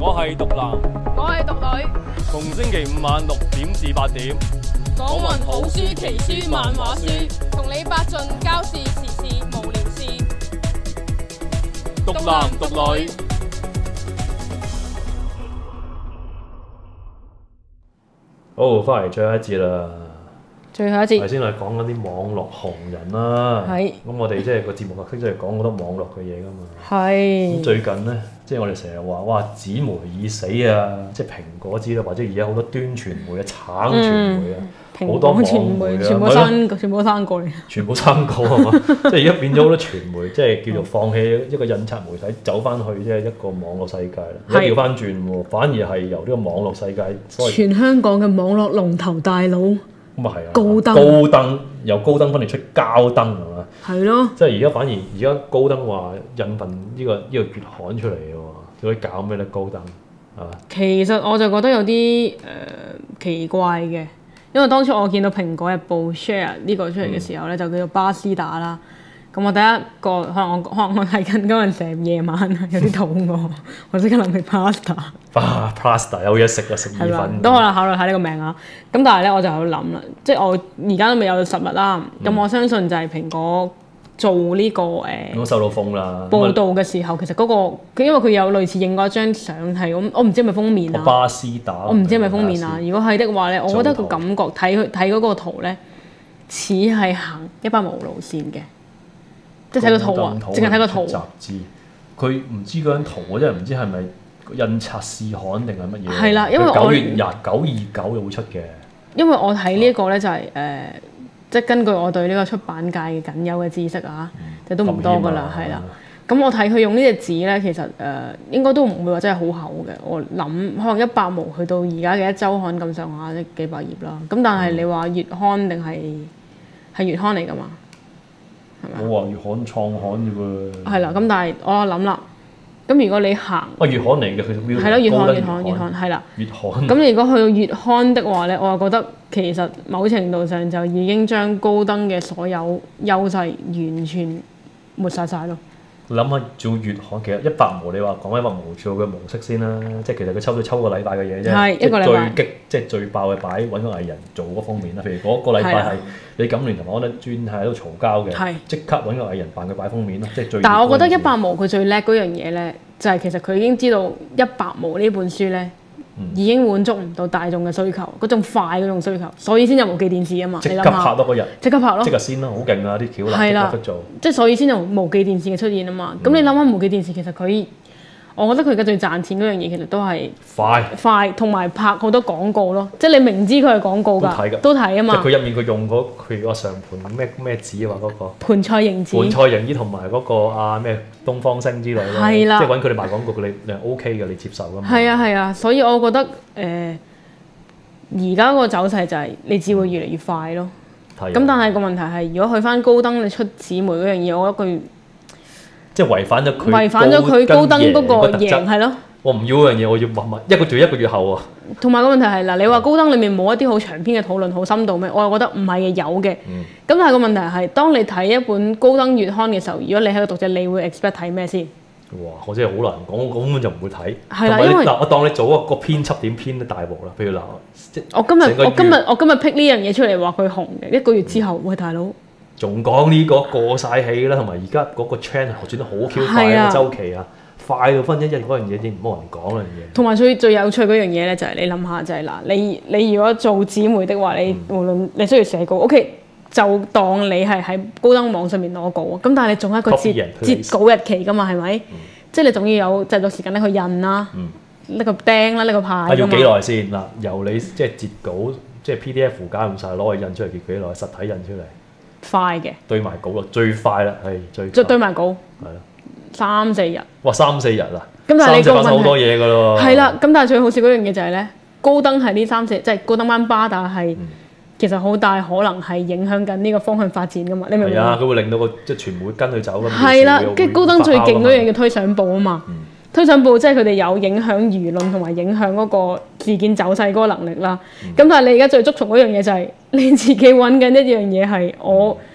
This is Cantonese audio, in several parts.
我係毒男， 我係毒女。 逢星期五晚6點至8點， 講文好書、奇書、漫畫書，同你百盡交事、時事無聊事。 毒男毒女。好，翻嚟最後一節啦。 最後一節， 頭先我哋講緊啲網絡紅人啦。 係。 咁我哋即係個節目特色，即係講好多網絡嘅嘢噶嘛。 係。 咁最近咧，即係我哋成日話，哇，紙媒已死啊！即係蘋果之啦，或者而家好多端傳媒啊、橙傳媒啊，好多網媒啊， 全部刪過嚟。 全部刪過係嘛？即係而家變咗好多傳媒，即係叫做放棄一個印刷媒體，走翻去即係一個網絡世界啦。而家調翻轉喎，反而係由呢個網絡世界， 全香港嘅網絡龍頭大佬。 咁啊係啊， 高登由高登分裂出膠登係嘛？ 係咯。 即係而家反而而家高登話印份呢個月刊出嚟嘅喎，佢搞咩咧？高登係嘛？ 其實我就覺得有啲奇怪嘅，因為當初我見到蘋果日報 share 呢個出嚟嘅時候咧，就叫做巴斯達啦。咁我第一個可能我睇緊嗰陣成夜晚有啲肚餓，我即刻諗起 pasta。 pasta 有嘢食啊，食意粉。 都可能考慮下呢個名啊。咁但係咧我就喺度諗啦，即係我而家都未有實物啦。咁我相信就係蘋果做呢個咁收到風啦。 報導嘅時候，其實嗰個佢因為佢有類似影過一張相係我唔知係咪封面啊。 巴斯達。 我唔知係咪封面啊。如果係的話咧，我覺得個感覺睇嗰個圖咧，似係行一百毛路線嘅。即係睇個圖啊，淨係睇個圖。雜誌，佢唔知嗰張圖，我真係唔知係咪印刷試刊定係乜嘢。係啦，因為9月29就會出嘅。因為我睇呢一個咧就係即係根據我對呢個出版界嘅僅有嘅知識啊，就都唔多㗎啦，係啦。咁我睇佢用呢隻紙咧，其實應該都唔會話真係好厚嘅。我諗可能100毛去到而家嘅一週刊咁上下，即幾百頁啦。咁但係你話月刊定係月刊嚟㗎嘛？我話月刊創刊啫喎。係啦，咁但係我諗啦，咁如果你行月刊嚟嘅，佢係咯，月刊係啦。月刊。咁如果去到月刊的話咧，我就覺得其實某程度上就已經將高登嘅所有優勢完全抹殺晒咯。諗下做月刊，其實100毛你話講100毛做嘅模式先啦，即係其實佢抽個禮拜嘅嘢啫，係一個禮拜最激即係最爆嘅擺揾個藝人做嗰封面啦。譬如嗰個禮拜係李錦聯同埋我哋專係喺度嘈交嘅，即刻揾個藝人扮佢擺封面咯，即係最。但係我覺得100毛佢最叻嗰樣嘢咧，就係其實佢已經知道100毛呢本書咧。已經滿足唔到大眾嘅需求，嗰種快嗰種需求，所以先有無記電視啊嘛。即刻拍多嗰日，即刻拍咯，即刻先啦，好勁啊啲橋啦，即刻做。即係所以先有無記電視嘅出現啊嘛。咁你諗下無記電視其實佢，我覺得佢而家最賺錢嗰樣嘢其實都係快，同埋拍好多廣告咯。即係你明知佢係廣告㗎，都睇啊嘛。即係佢入面佢用佢個上盤咩紙啊話嗰個盤菜型紙同埋嗰個咩東方星之類咯，即係揾佢哋賣廣告，你 OK 嘅，你接受㗎嘛？係啊，所以我覺得而家個走勢就係你只會越嚟越快咯。咁但係個問題係，如果去翻高登你出紙媒嗰樣嘢，我覺得佢即係違反咗佢高登嗰個贏係咯。我唔要嗰樣嘢，我要密一個月後喎。同埋個問題係嗱，你話高登裡面冇一啲好長篇嘅討論，好深度咩？我又覺得唔係嘅，有嘅。咁但係個問題係，當你睇一本高登月刊嘅時候，如果你係個讀者，你會 expect 睇咩先？哇！我真係好難講，我根本就唔會睇。係啦，因為嗱，我當你做一個編輯點編都大鑊啦。譬如嗱，我今日 pick 呢樣嘢出嚟話佢紅嘅1個月之後，喂大佬，仲講呢個過晒氣啦，同埋而家嗰個 trend 轉得好 Q 快啊，周期啊，快到分一嗰樣嘢先唔好人講嗰樣嘢。同埋最有趣嗰樣嘢咧，就係你諗下，就係嗱，你如果做紙媒的話，你無論你需要寫稿，OK。就當你係喺高登網上面攞稿，咁但係你仲有一個截稿日期㗎嘛，係咪？即係你仲要有製作時間拎去印啦，拎個釘啦，拎個牌。要幾耐先嗱？由你即係截稿，即係 PDF 搞唔晒，攞去印出嚟要幾耐？實體印出嚟快嘅，對埋稿咯，最快啦，係最對埋稿係咯，3-4日。哇，3-4日啊！咁但係你個問題好多嘢㗎咯。係啦，咁但係最好笑嗰樣嘢就係咧，高登係呢3-4，即係高登班巴打係。其實好大可能係影響緊呢個方向發展噶嘛，你明唔明啊？佢會令到個即係傳媒跟佢走咁。係啦，跟住高登最勁嗰樣叫推相報啊嘛。推相報即係佢哋有影響輿論同埋影響嗰個事件走勢嗰個能力啦。咁但係你而家最捉蟲嗰樣嘢就係你自己揾緊一樣嘢係我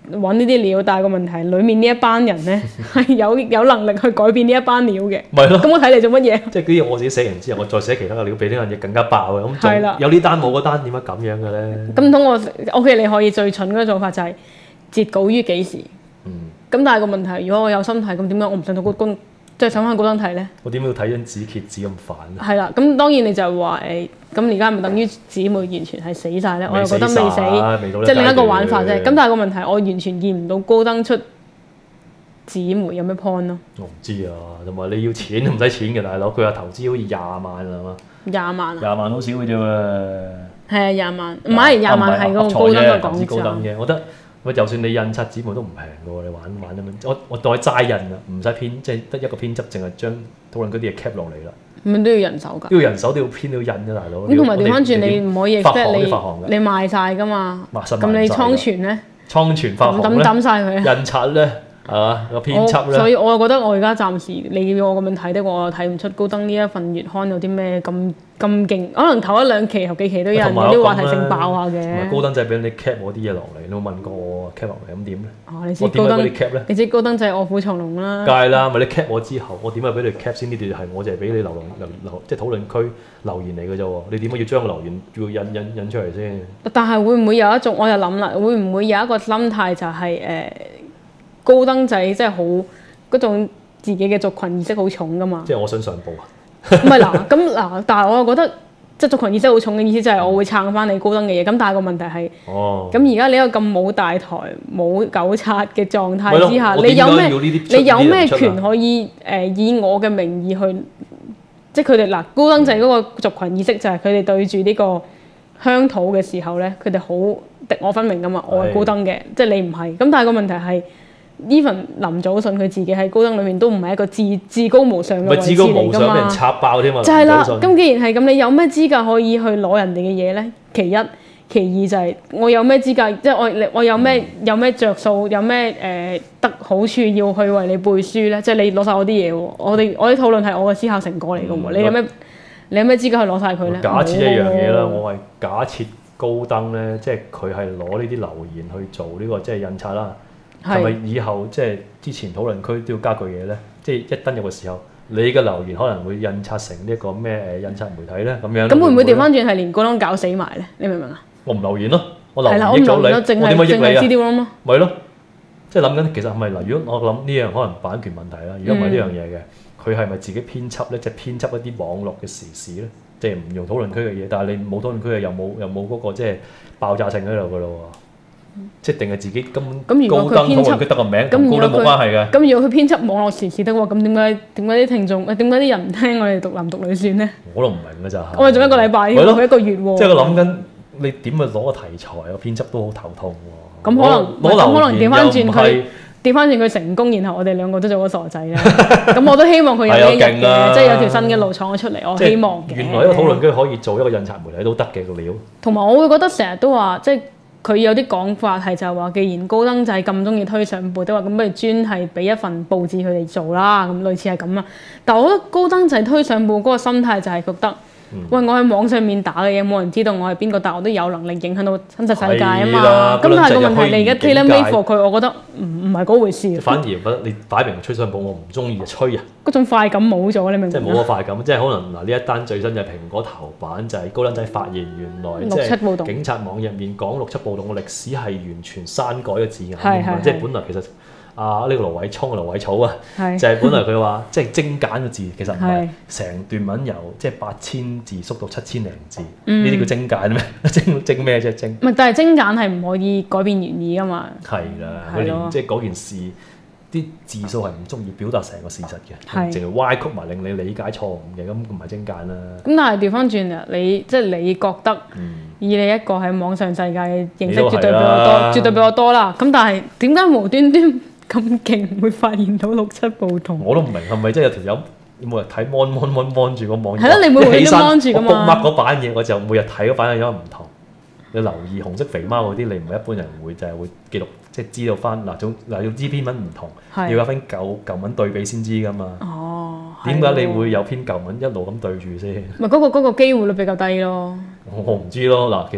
揾呢啲料，但係個問題係裡面呢一班人咧係有能力去改變呢一班料嘅。 咪咯。 咁我睇嚟做乜嘢？ 即係啲嘢我自己寫完之後，我再寫其他嘅料俾呢樣嘢更加爆嘅。咁係啦有呢單冇嗰單，點解咁樣嘅咧？ 咁唔通我 OK？你可以最蠢嗰個做法就係截稿於幾時？咁但係個問題，如果我有心睇，咁點解我唔上到高即係上翻高登睇咧？ 我點解要睇張紙揭紙咁煩咧？ 係啦，咁當然你就係話咁而家係咪等於紙媒完全係死晒咧？我又覺得未死，即係另一個玩法啫。咁但係個問題，我完全見唔到高登出紙媒有咩 point 咯？ 我唔知啊，同埋你要錢都唔使錢嘅大佬，佢話投資好似20萬啊嘛 ，20萬啊 ，20萬好少嘅啫喎。 係啊，20萬，唔係20萬係嗰個高登嘅講高登嘅，我覺得。喂，就算你印刷紙媒都唔平嘅喎，你玩咁樣，我當齋印啊，唔使編，即係得一個編輯，淨係將討論嗰啲嘢 cap 落嚟啦。 咁都要人手㗎？ 都要人手，都要編，都要印嘅大佬。 咁同埋調翻轉，你唔可以 expect 你你賣晒㗎嘛？咁你倉存咧？ 倉存發行咧？ 抌晒佢。 印刷咧？係嘛？個編輯咧？ 所以我又覺得我而家暫時你要我咁樣睇的話，我睇唔出高登呢一份月刊有啲咩咁勁。可能頭一兩期後幾期都有人有啲話題性爆下嘅。 高登仔俾你 cap 我啲嘢落嚟，你有冇問過我 cap 落嚟咁點咧？ 你知高登你 cap 咧？ 你知高登仔臥虎藏龍啦。 梗係啦，咪你 cap 我之後，我點解俾你 cap 先？呢段係我就係俾你留即係討論區留言嚟嘅啫喎。你點解要將個留言要引出嚟先？ 但係會唔會有一種我又諗啦？會唔會有一個心態就係高登仔即係好嗰種自己嘅族群意識好重㗎嘛？ 即係我想上報啊！ 唔係嗱，咁嗱，但係我又覺得即係族群意識好重嘅意思就係我會撐翻你高登嘅嘢。咁但係個問題係，咁而家你一個咁冇大台冇糾察嘅狀態之下，你有咩權可以以我嘅名義去？即係佢哋嗱高登仔嗰個族群意識就係佢哋對住呢個鄉土嘅時候咧，佢哋好敵我分明㗎嘛。我係高登嘅，即係你唔係。咁但係個問題係。Even 林祖信佢自己喺高登裏面都唔係一個至高無上嘅位置嚟㗎嘛，至高無上俾人插爆添嘛。就係啦，咁既然係咁，你有咩資格可以去攞人哋嘅嘢咧？其一，其二就係我有咩資格，即係我有咩着數，有咩得好處要去為你背書咧？即係你攞晒我啲嘢喎，我啲討論係我嘅思考成果嚟㗎喎，你有咩資格去攞晒佢咧？ 假設一樣嘢啦，我係假設高登咧，即係佢係攞呢啲留言去做呢個即係印刷啦。係咪以後即係之前討論區都要加句嘢咧？即係一登入嘅時候，你嘅留言可能會印刷成呢一個咩印刷媒體咧咁樣。咁會唔會調翻轉係連高登搞死埋咧？你明唔明啊？ 我唔留言咯，我留言益咗你，我點樣益你啊？咪咯，即係諗緊其實係咪嗱？如果我諗呢樣可能版權問題啦，如果唔係呢樣嘢嘅，佢係咪自己編輯咧？即係編輯一啲網絡嘅時事咧？即係唔用討論區嘅嘢，但係你冇討論區嘅又冇嗰個即係爆炸性喺度㗎咯喎。即係定係自己根本高登討論區得個名，同高登冇關係嘅。 咁如果佢編輯網絡時事得喎，咁點解啲聽眾點解啲人唔聽我哋獨男獨女算咧？ 我都唔明㗎咋。 我哋仲一個禮拜，佢一個月喎。 即係我諗緊你點去攞個題材，個編輯都好頭痛喎。 咁可能調翻轉佢成功，然後我哋兩個都做咗傻仔咧。咁我都希望佢有呢一日嘅，即係有條新嘅路闖咗出嚟。我希望嘅。 原來一個討論區可以做一個印刷媒體都得嘅個料。 同埋我會覺得成日都話即係。佢有啲講法係就係話，既然高登仔咁中意推上報，都話咁不如專係俾一份報紙佢哋做啦，咁類似係咁啊。但係我覺得高登仔推上報嗰個心態就係覺得，喂，我喺網上面打嘅嘢冇人知道我係邊個，但我都有能力影響到真實世界啊嘛。咁但係個問題，你而家 tailor made for 佢，我覺得唔係嗰回事。 反而覺得你擺明吹上報，我唔中意就吹啊！ 嗰種快感冇咗，你明唔明？ 即係冇咗快感，即係可能嗱呢一單最新嘅蘋果頭版就係高登仔發現原來即係警察網入面講六七暴動嘅歷史係完全刪改嘅字眼，即係本來其實呢個盧偉草啊，就係本來佢話即係精簡嘅字，其實唔係成段文由即係8000字縮到7000零字，呢啲叫精簡咩？精咩啫？精唔係，但係精簡係唔可以改變原意㗎嘛。 係啦，佢連即係嗰件事。啲字數係唔足以表達成個事實嘅，淨係歪曲埋令你理解錯誤嘅，咁唔係精簡啦。咁但係調翻轉啊，你覺得以你一個喺網上世界嘅認識絕對比我多，絕對比我多啦。咁但係點解無端端咁勁會發現到六七暴動？我都唔明係咪即係有條友每日睇 mon 住個網頁？係咯，你每日都 mon 住㗎嘛。我 book mark 嗰版嘢，我就每日睇嗰版嘢有唔同。你留意紅色肥貓嗰啲，你唔係一般人會就係會記錄。即係知道翻要知篇文唔同，要有份舊文對比先知㗎嘛。哦，點解你會有篇舊文一路咁對住先？咪嗰個機會率比較低咯。我唔知咯。嗱，其實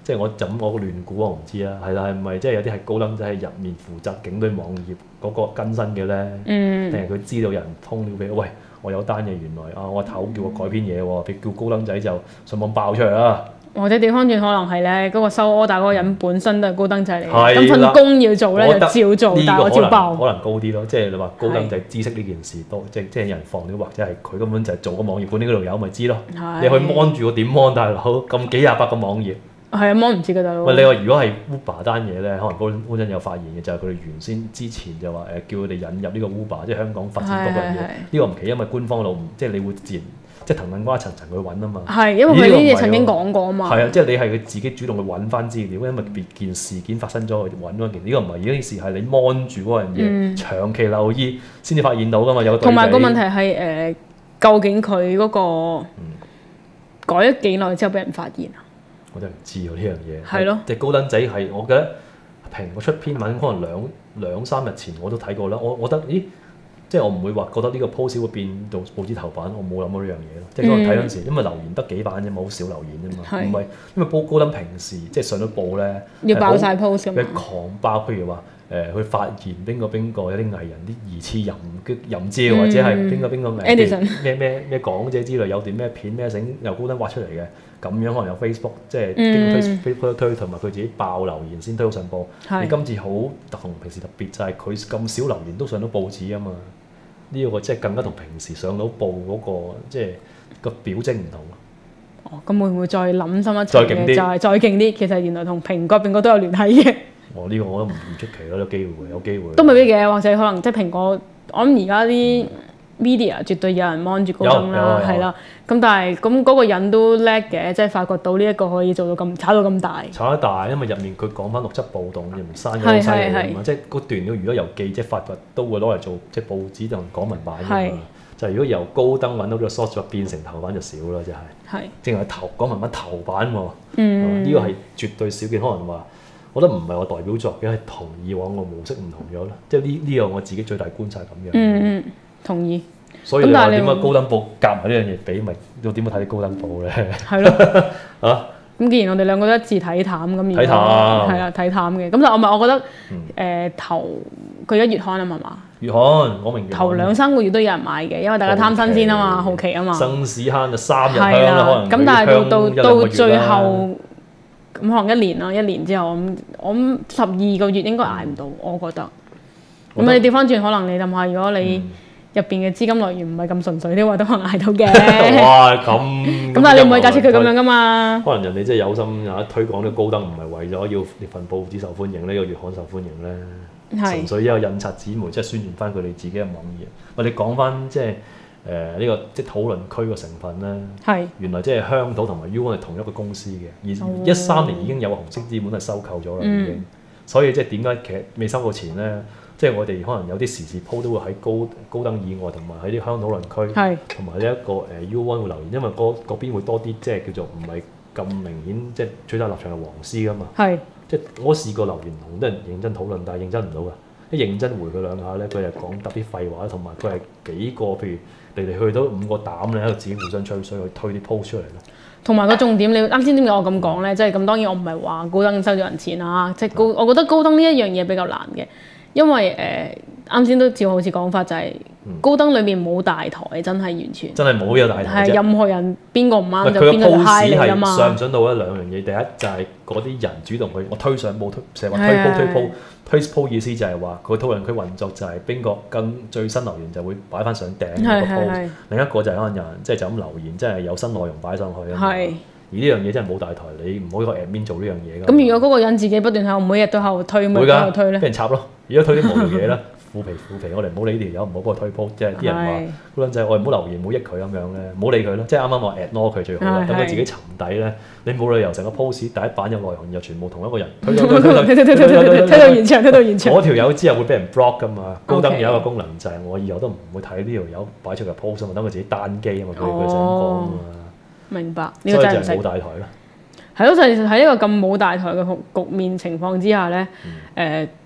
即係我亂估我唔知啦，係啦，係咪即係有啲係高登仔喺入面負責警隊網頁嗰個更新嘅咧？定係佢知道有人通料俾喂，我有單嘢原來我頭叫我改編嘢喎，叫高登仔就上網爆出嚟啦。 或者調翻轉可能係咧，嗰個收 order 嗰個人本身都係高登仔嚟嘅，咁份工要做咧就照做，但係我照爆。 可能高啲咯，即係你話高登仔知識呢件事多，即係有人放料，或者係佢根本就係做個網頁管理嗰度有咪知咯。你去 mon 住個點 mon 大佬咁幾廿百個網頁。 係啊 mon 唔知㗎大佬。 喂，你話如果係 Uber 單嘢咧，可能高登有發現嘅就係佢哋原先之前就話叫佢哋引入呢個 Uber， 即係香港發展嗰樣嘢。呢個唔奇，因為官方路即係你會自然。即係騰騰瓜層層去揾啊嘛， 係因為佢呢啲嘢曾經講過啊嘛。 係啊，即係你係佢自己主動去揾翻資料，因為件事件發生咗去揾嗰件。呢個唔係，呢件事係你 mon 住嗰樣嘢，長期留意先至發現到噶嘛。有同埋個問題係究竟佢嗰個改咗幾耐之後俾人發現啊？ 我真係唔知喎呢樣嘢。 係咯， 即係高登仔係我記得蘋果出篇文，可能兩三日前我都睇過啦。我覺得咦〜即係我唔會話覺得呢個 post 會變到報紙頭版，我冇諗過呢樣嘢咯。即係嗰陣睇嗰陣時，因為留言得幾版啫嘛，好少留言啫嘛，唔係因為高登平時即係上到報咧， 要爆晒 post 咁。 佢狂爆，譬如話佢發現邊個有啲藝人啲疑似淫照，或者係邊個咩港姐之類有段咩片咩整由高登挖出嚟嘅，咁樣可能有 Facebook 即係經 Facebook 推同埋佢自己爆留言先推到上報。你今次好同平時特別就係佢咁少留言都上到報紙啊嘛。呢個即係更加同平時上到報嗰個即係個表徵唔同咯。 哦，咁會唔會再諗深一層嘅？就係再勁啲，其實原來同蘋果都有聯繫嘅。 哦，呢個我都唔出奇咯，有機會。 都未必嘅，或者可能即係蘋果，我諗而家啲 media 絕對有人 mon 住高登啦，係啦。咁但係咁嗰個人都叻嘅，即係發掘到呢一個可以做到咁炒到咁大。炒得大，因為入面佢講翻6則暴動，又唔刪咗犀利啊嘛。即係嗰段如果由記者發掘，都會攞嚟做即係報紙同港聞版㗎嘛。就如果由高登揾到呢個 source 變成頭版就少啦，就係。淨係港聞版頭版喎。呢個係絕對少見，可能話。我覺得唔係我代表作嘅，係同以往個模式唔同咗啦。即係呢樣我自己最大觀察咁樣。 同意。 所以你話點解高登報夾埋呢樣嘢比，咪又點樣睇啲高登報咧？ 係咯。咁既然我哋兩個都一致睇淡咁， 睇淡係啦，睇淡嘅。咁但係我覺得頭佢而家月刊啊嘛， 月刊講明頭2-3個月都有人買嘅，因為大家貪新鮮啊嘛，好奇啊嘛。 新屎坑就3日香啦，可能。 咁但係到最後。咁可能1年之後，我諗12個月應該捱唔到，我覺得。咁你調翻轉，可能你諗下，如果你入邊嘅資金來源唔係咁純粹的話，都可能捱到嘅。 哇！咁但係你唔可以假設佢咁樣噶嘛。 可能人哋真係有心推廣啲高登，唔係為咗要份報紙受歡迎，呢個月刊受歡迎咧，純粹一個印刷紙媒，即係宣傳翻佢哋自己嘅網頁。喂，你講翻即係。呢個即係討論區個成分咧，原來即係香島同埋 U1 係同一個公司嘅，而13年已經有個紅色資本係收購咗啦，已經。所以即係點解其實未收購前咧，即係我哋可能有啲時事鋪都會喺高登以外，同埋喺啲香島討論區，同埋呢一個U1 會留言，因為嗰邊會多啲即係叫做唔係咁明顯，即係取得立場係黃絲噶嘛。即係我試過留言同啲人認真討論，但係認真唔到㗎。一認真回佢兩下咧，佢係講答啲廢話，同埋佢係幾個譬如。嚟去都5個膽咧，喺度自己互相吹水去推啲 post 出嚟咯。同埋個重點，你啱先點解我咁講咧？即係咁當然我唔係話高登收咗人錢啊，即係我覺得高登呢一樣嘢比較難嘅，因為啱先都照好似講法就係、是高登裏面冇大台，真係完全真係冇有大台啫。 係任何人邊個唔啱就邊個就 high 你㗎嘛。 上唔上到一兩樣嘢，第一就係嗰啲人主動去我推上報，成日話推 post 意思就係話佢討論區運作就係邊個跟最新留言就會擺翻上頂個 post。另一個就係可能有人即係就咁留言，即係有新內容擺上去啊嘛。而呢樣嘢真係冇大台，你唔可以個 admin 做呢樣嘢㗎。 咁如果嗰個人自己不斷喺度每日都喺度推，咪喺度推咧？ 俾人插咯！如果推啲無聊嘢啦，腐皮，我哋唔好理條友，唔好幫佢推 post。即係啲人話嗰撚仔，我哋唔好留言，唔好益佢咁樣咧，唔好理佢咯。即係啱啱話 ignore 佢最好啦，等佢自己沉底咧。你冇理由成個 post 第一版有內容又全部同一個人推到現場， 嗰條友之後會俾人 block 㗎嘛。高登有一個功能就係我以後都唔會睇呢條友擺出嘅 post 啊嘛，等佢自己單機啊嘛，佢成日講啊嘛。 明白，呢個真係唔識。 冇大台咯。 係咯，就係喺一個咁冇大台嘅局面情況之下咧，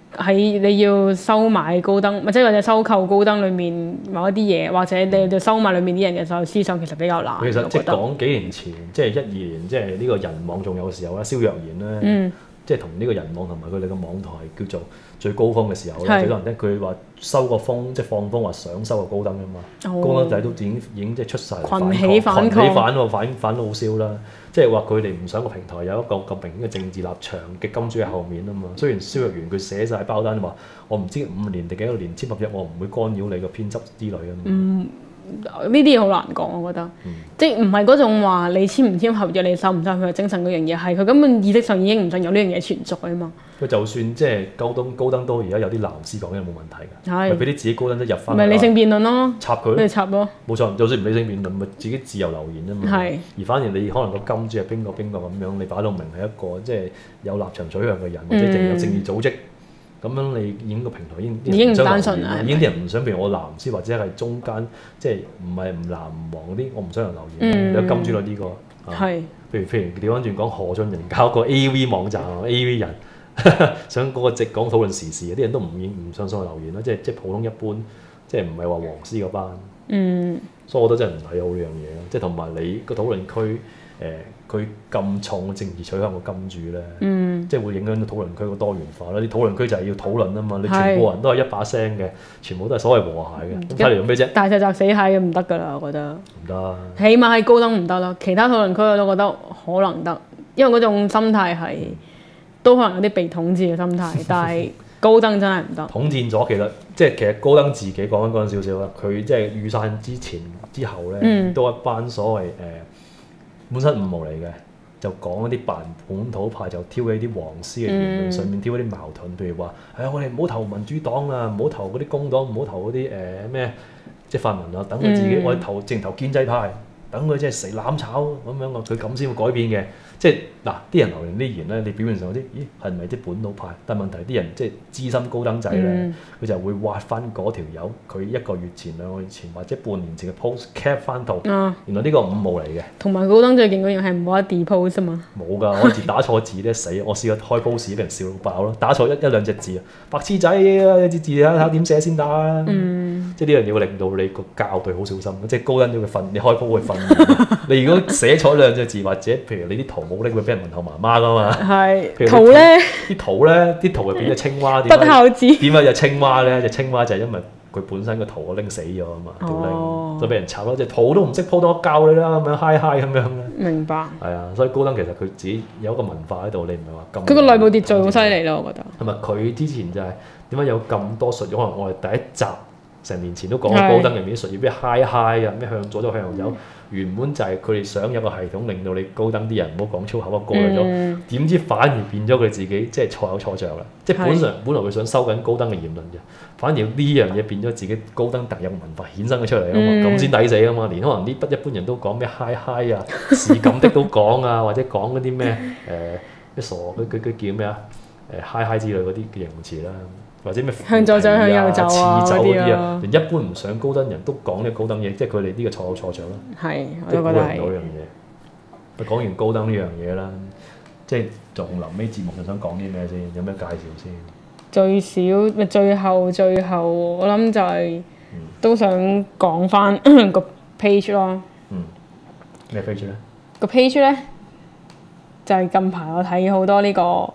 你要收買高登，即係或者收購高登裡面某一啲嘢，或者你要收買裡面啲人嘅思想，其實比較難。 其實即係講幾年前，即係12年，即係呢個人網仲有時候咧，蕭若元咧，即係同呢個人網同埋佢哋嘅網台叫做最高峰嘅時候咧，最多人聽佢話收個風，即係放風話想收個高登啊嘛，高登仔都已經即係出晒嚟群起反到好燒啦。即係話佢哋唔想個平台有一個咁明顯嘅政治立場嘅金主喺後面啊嘛。雖然蕭若元佢寫晒包單話，我唔知5年定幾多年簽合約，我唔會干擾你個編輯之類啊嘛。 呢啲嘢好難講，我覺得，即係唔係嗰種話你簽唔簽合約，你收唔收佢嘅精神嗰樣嘢，係佢根本意識上已經唔信有呢樣嘢存在啊嘛。 佢就算即係高登都而家有啲藍絲講嘅冇問題㗎，咪俾啲自己高登都入翻。 咪理性辯論咯， 插佢， 你插咯。 冇錯，就算唔理性辯論，咪自己自由留言啫嘛。而反而你可能個金主係邊個咁樣，你擺到明係一個即係有立場取向嘅人，或者淨有政治組織。咁樣你已經個平台已經唔單純啦，已經啲人唔想，譬如我藍絲或者係中間，即係唔係唔藍唔黃嗰啲，我唔想人留言。有金主咯呢個，譬如調翻轉講何俊仁搞個 A.V. 網站 A.V. 人想嗰個直講討論時事，啲人都唔想上去留言啦，即係普通一般，即係唔係話黃絲嗰班。所以我覺得真係唔睇好呢樣嘢咯，即係同埋你個討論區佢咁重嘅政治取向個金主咧，即係會影響到討論區個多元化啦。啲討論區就係要討論啊嘛，你全部人都係一把聲嘅，全部都係所謂和諧嘅，咁睇嚟做咩啫？ 大石砸死蟹嘅唔得㗎啦，我覺得。 唔得。 起碼喺高登唔得咯，其他討論區我都覺得可能得，因為嗰種心態係都可能有啲被統治嘅心態，但係高登真係唔得。統戰咗其實高登自己講緊少少啦，佢即係雨傘之後咧，都一班所謂本身5毛嚟嘅，就講一啲扮本土派，就挑起啲黃絲嘅言論上面挑一啲矛盾，譬如話我哋唔好投民主黨啊，唔好投嗰啲工黨，唔好投嗰啲咩即係泛民啊，等佢自己我哋淨投建制派，等佢即係死攬炒咁樣啊，佢咁先會改變嘅。即係嗱，啲人留言啲言咧，你表面上有啲係咪啲本土派？但係問題啲人即係資深高登仔咧，佢就會挖翻嗰條友，佢1個月前、2個月前或者半年前嘅 post cap 翻圖，原來呢個5毛嚟嘅。同埋高登最勁嗰樣係唔可以 depost 啊嘛。 冇㗎，我字打錯字咧死，我試過開 post 俾人笑到爆咯，打錯一兩隻字啊，白痴仔啊，隻字睇下點寫先得啊。即係呢樣嘢會令到你個校對好小心，即係高登要佢訓，你開 post 會訓。你如果寫錯2隻字，或者譬如你啲圖冇拎，會俾人問候媽媽㗎嘛。係。圖咧？啲圖入邊嘅青蛙點？不孝子。點解隻青蛙咧？隻青蛙就係因為佢本身個圖我拎死咗啊嘛，條拎，就俾人炒咯。隻圖都唔識鋪多教你啦，咁樣嗨咁樣咧。明白。係啊，所以高登其實佢自己有一個文化喺度，你唔係話咁。佢個內部秩序好犀利咯，我覺得。同埋佢之前就係點解有咁多術語？可能我哋第一集成年前都講過高登入面啲術語，咩嗨啊，咩向左走向右。原本就係佢哋想有個系統令到你高登啲人唔好講粗口啊，過濾咗，點知反而變咗佢自己即係錯有錯著啦。即係本來佢想收緊高登嘅言論嘅，反而呢樣嘢變咗自己高登特有文化衍生咗出嚟啊嘛，咁先抵死啊嘛。連可能啲一般人都講咩嗨啊，是咁的都講啊，或者講嗰啲咩咩傻佢叫咩啊嗨之類嗰啲嘅形容詞啦。或者咩向左走向右走啊嗰啲啊，連一般唔上高登人都講呢個高登嘢，即係佢哋呢個錯有錯著啦。係，我都覺得係。即係估唔到呢樣嘢。講完高登呢樣嘢啦，即係仲臨尾節目就想講啲咩先？有咩介紹先？最少咪最後，我諗就係都想講翻個 page 咯。咩 page 咧？個 page 咧就係近排我睇好多呢個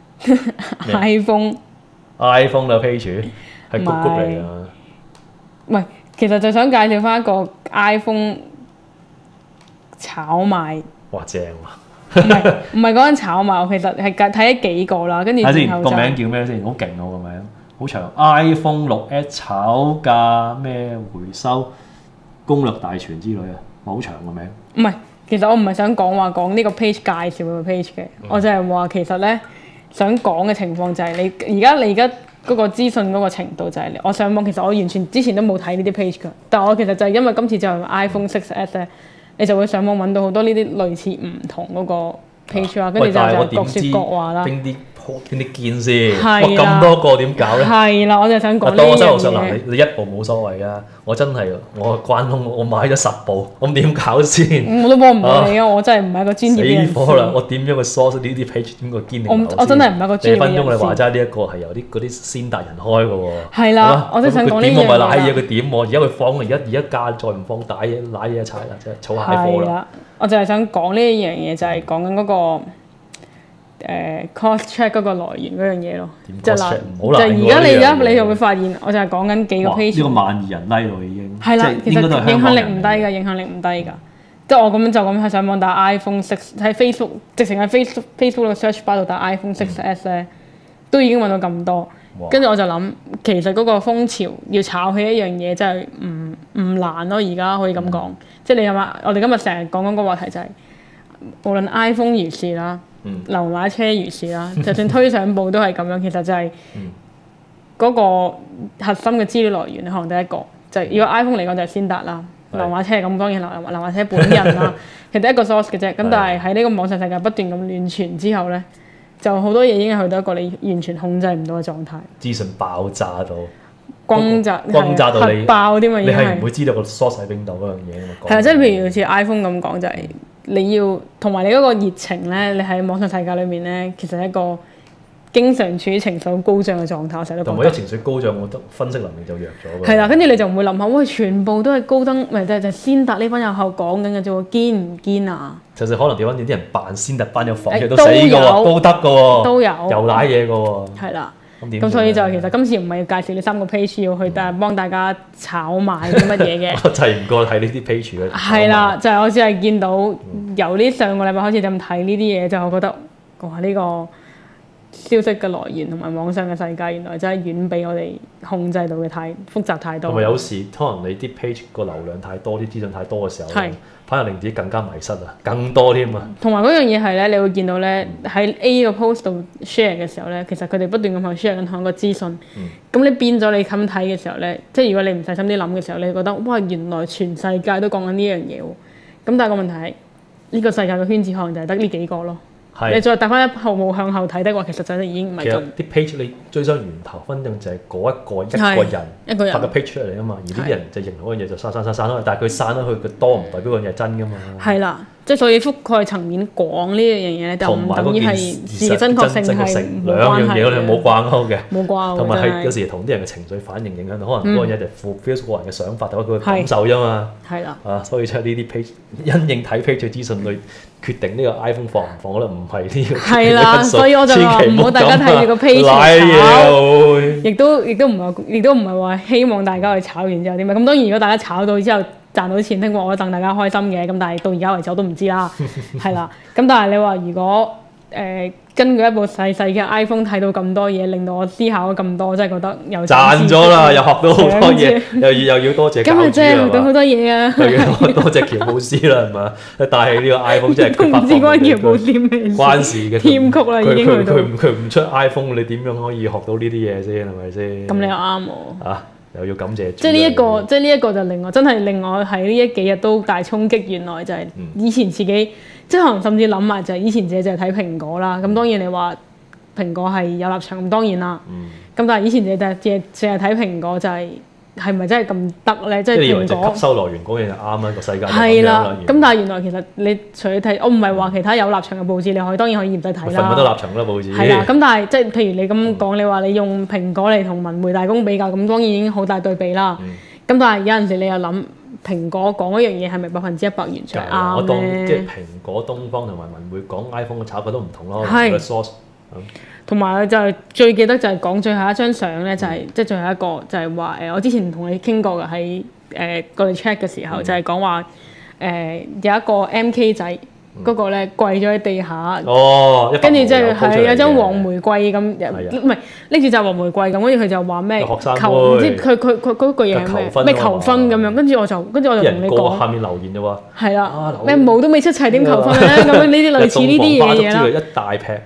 iPhone 嘅 page 係谷谷嚟㗎。唔係，其實就想介紹翻一個 iPhone 炒賣。哇，正喎！唔係講緊炒賣，我其實係睇咗幾個啦，跟住之後就個名叫咩先？好勁喎個名，好長。iPhone 6S 炒價咩回收攻略大全之類啊，好長個名。唔係，其實我唔係想講呢個 page 介紹個 page 嘅，我就係話其實咧。想講嘅情況就係你而家嗰個資訊嗰個程度就係我上網，其實我完全之前都冇睇呢啲 page 㗎，但我其實就係因為今次就係 iPhone 6S 咧，你就會上網揾到好多呢啲類似唔同嗰個 page 啊，跟住就各説各話啦。邊啲邊啲堅先？ 係啦咁多個點搞咧？ 係啦，我就想講呢當我手頭上樣嘢。 嗱，你一部冇所謂啊！我真係我關窿，我買咗10部，咁點搞先？ 我都幫唔到你啊！我真係唔係一個專業嘅人士。 死火啦！我點樣去 source 呢啲 page 點個堅定流我真係唔係一個專業嘅人士。 分鐘你話齋呢一個係由嗰啲先達人開嘅喎。 係啦，我真係想講呢樣嘢。 佢點我咪賴嘢，佢點我？而家佢放，而家價再唔放，打嘢賴嘢一齊啦，即係儲蟹貨啦。 我就係想講呢一樣嘢，就係講緊嗰個。cost check 嗰個來源嗰樣嘢咯，就嗱，就而家你就會發現，我就係講緊幾個 page。 呢個12000人 like 咯已經。 係啦，其實影響力唔低㗎，影響力唔低㗎。即係我咁就咁喺上網打 iPhone 6，喺 Facebook 直情喺 Facebook 個 search bar 度打 iPhone 6S 咧，都已經揾到咁多。跟住我就諗，其實嗰個風潮要炒起一樣嘢，真係唔難咯。而家可以咁講，即係你諗下，我哋今日成日講緊個話題就係，無論 iPhone 如是啦。流馬車如是啦，就算推上報都係咁樣，其實就係嗰個核心嘅資料來源。可能第一個就係如果 iPhone 嚟講就係先達啦，流馬車咁當然流馬車本人啦，其實一個 source 嘅啫。咁但係喺呢個網上世界不斷咁亂傳之後咧，就好多嘢已經去到一個你完全控制唔到嘅狀態。 資訊爆炸到， 轟炸到你核爆添啊！已經係你係唔會知道個 source 喺邊度嗰樣嘢啊嘛。 係啊，即係譬如好似 iPhone 咁講就係。你要同埋你嗰個熱情咧，你喺網上世界裏面咧，其實係一個經常處於情緒高漲嘅狀態，我成日都覺得。同埋一情緒高漲，我覺得分析能力就弱咗。係啦，跟住你就唔會諗下，喂，全部都係高登，唔係就先達呢班友後講緊嘅啫喎，堅唔堅啊？就可能調翻轉啲人扮先達班友房嘅都死嘅喎，都得嘅喎，都有又賴嘢嘅喎。係啦。咁所以就其實今次唔係要介紹呢3個 page 要去，但係幫大家炒賣啲乜嘢嘅。我就係唔過睇呢啲 page 嘅。係啦，就係我只係見到由呢上個禮拜開始就咁睇呢啲嘢，就我覺得哇呢個消息嘅來源同埋網上嘅世界，原來真係遠比我哋控制到嘅太複雜太多。同埋有時可能你啲 page 個流量太多，啲資訊太多嘅時候，反而令自己更加迷失啊，更多添啊。同埋嗰樣嘢係咧，你會見到咧喺 A 個 post 度 share 嘅時候咧，其實佢哋不斷咁去 share 緊同一個資訊。咁你變咗你咁睇嘅時候咧，即係如果你唔細心啲諗嘅時候，你覺得哇原來全世界都講緊呢樣嘢喎。咁但係個問題係呢個世界嘅圈子可能就係得呢幾個咯。你再帶翻一步向後睇的話，其實就已經唔係咁。其實啲 page 你追蹤源頭，分正就係嗰一個人發個 page 出嚟啊嘛，而呢啲人就認同嗰樣嘢就散開，但係佢散咗去，佢多唔代表嗰樣嘢係真噶嘛。係啦，即係所以覆蓋層面廣呢樣嘢咧，就唔等於係事實真確性係兩樣嘢，我哋冇掛鈎嘅。冇掛鈎。同埋係有時同啲人嘅情緒反應影響到，可能嗰樣嘢就 fulfill 個人嘅想法同埋佢嘅感受啫嘛。係啦。所以出呢啲 page 因應睇 page 嘅資訊去決定呢個 iPhone 放唔放，可能唔係呢個係啦，所以我就話唔好大家睇住個 page 炒，亦都唔係話希望大家去炒完之後點樣。咁當然如果大家炒到之後賺到錢，聽講我戥大家開心嘅，咁但係到而家為止我都唔知啦，係啦。咁但係你話如果根據一部細細嘅 iPhone 睇到咁多嘢，令到我思考咗咁多，真係覺得又賺咗啦，又學到好多嘢，又要多謝教主啊嘛！今日真係學到好多嘢啊！又要多謝喬布斯啦，係嘛？帶起呢個 iPhone 真係都唔知關喬布斯咩事，關事嘅添曲啦，已經去到佢唔出 iPhone，你點樣可以學到呢啲嘢先係咪先？咁你又啱喎啊！又要感謝，即係呢一個就令我真係令我喺呢幾日都大衝擊。原來就係以前自己即係可能甚至諗埋就係以前自己就係睇蘋果啦。咁當然你話蘋果係有立場，咁當然啦。咁但係以前自己淨係睇蘋果就係咪真係咁得咧？即係蘋果吸收來源嗰樣就啱啦，個世界係啦。咁但係原來其實你除咗睇，我唔係話其他有立場嘅報紙，你當然可以唔使睇啦。份份都立場啦，報紙。係啦，咁但係即係譬如你咁講，你話你用蘋果嚟同文匯大公比較，咁當然已經好大對比啦。咁但係有陣時你又諗蘋果講嗰樣嘢係咪100%完全啱我當即係蘋果、東方同埋文匯講 iPhone 嘅炒法都唔同咯，個 source。同埋就係最記得就係講最後一張相咧，就係即係最後一個就係話我之前同你傾過嘅喺過嚟 check 嘅時候，就係講話有一個 MK 仔嗰個咧跪咗喺地下，跟住即係有張黃玫瑰咁，唔係拎住紮黃玫瑰咁，跟住佢就話咩求唔知佢嗰句嘢係咩求婚咁樣，跟住我就同你講下面留言啫喎，係啦咩毛都未出齊點求婚咧咁樣呢啲類似呢啲嘢啦，一大劈。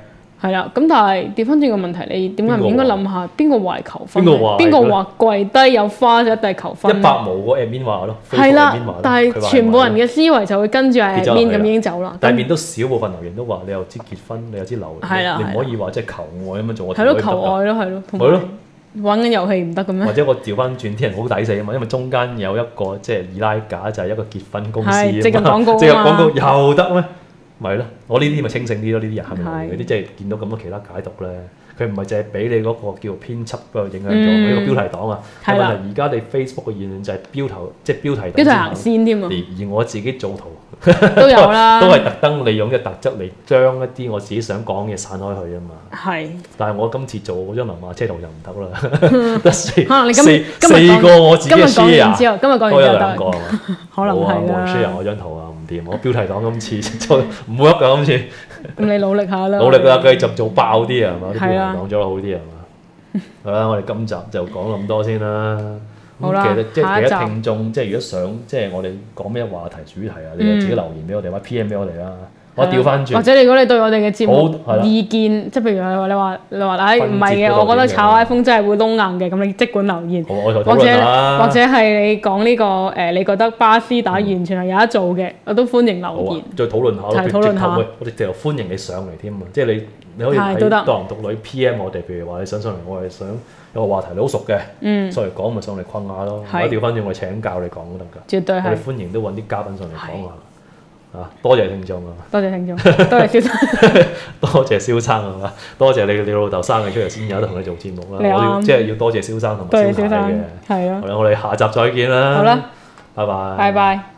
係啦，咁但係調翻轉個問題，你點解唔應該諗下邊個話係求婚？邊個話跪低有花就一定係求婚？ 100毛個 admin 話咯， 係啦，但係全部人嘅思維就會跟住係 admin 咁已經走啦。 但係面都少部分留言都話你又知結婚，你又知留言，你唔可以話即係求愛咁樣做。 係咯，求愛咯，係咯，同埋玩緊遊戲唔得嘅咩？ 或者我調翻轉，啲人好抵死啊嘛，因為中間有一個即係二奶架，就係一個結婚公司啊嘛， 植入廣告， 植入廣告又得咩？咪咯，我呢啲咪清醒啲咯，呢啲人係咪嗰啲即係見到咁多其他解讀咧？佢唔係淨係俾你嗰個叫編輯嗰度影響咗呢個標題黨啊。係啦，而家你 Facebook 嘅言論就係標頭，即係標題行先添啊。 而我自己做圖都有啦， 都係特登利用嘅特質嚟將一啲我自己想講嘅散開去啊嘛。係。但係我今次做嗰張流馬車圖就唔得啦，得四個我自己 share， 今日講完之後兩個可能係啦。share 我張圖啊唔掂，我標題黨今次就唔 work 㗎今次。 咁你努力下啦， 努力啦，繼續做爆啲啊，係嘛？啲標題講咗好啲係嘛？好啦，我哋今集就講咁多先啦。好啦，其實聽眾即係如果想即係我哋講咩話題主題啊，你就自己留言俾我哋，或者 PM 俾我哋啦。我調翻轉， 或者如果你對我哋嘅節目意見，即係譬如你話唉唔係嘅，我覺得炒 iPhone 真係會窿硬嘅，咁你即管留言。或者係你講呢個你覺得巴斯打完全係有得做嘅，我都歡迎留言。 再討論下， 討論下。 我哋直頭歡迎你上嚟添啊！即係你可以喺多男獨女 PM 我哋，譬如話你想上嚟，我係想有個話題你好熟嘅，上嚟講咪上嚟困下咯。我調翻轉我請教你講都得㗎。絕對係。我哋歡迎都揾啲嘉賓上嚟講下。多謝聽眾啊！多謝聽眾，多謝蕭生，多謝蕭生係嘛？多謝你老豆生你出嚟先有得同你做節目啦！我即係要多謝蕭生同埋蕭太嘅。係啊！好啦，我哋下集再見啦！好啦，拜拜。拜拜。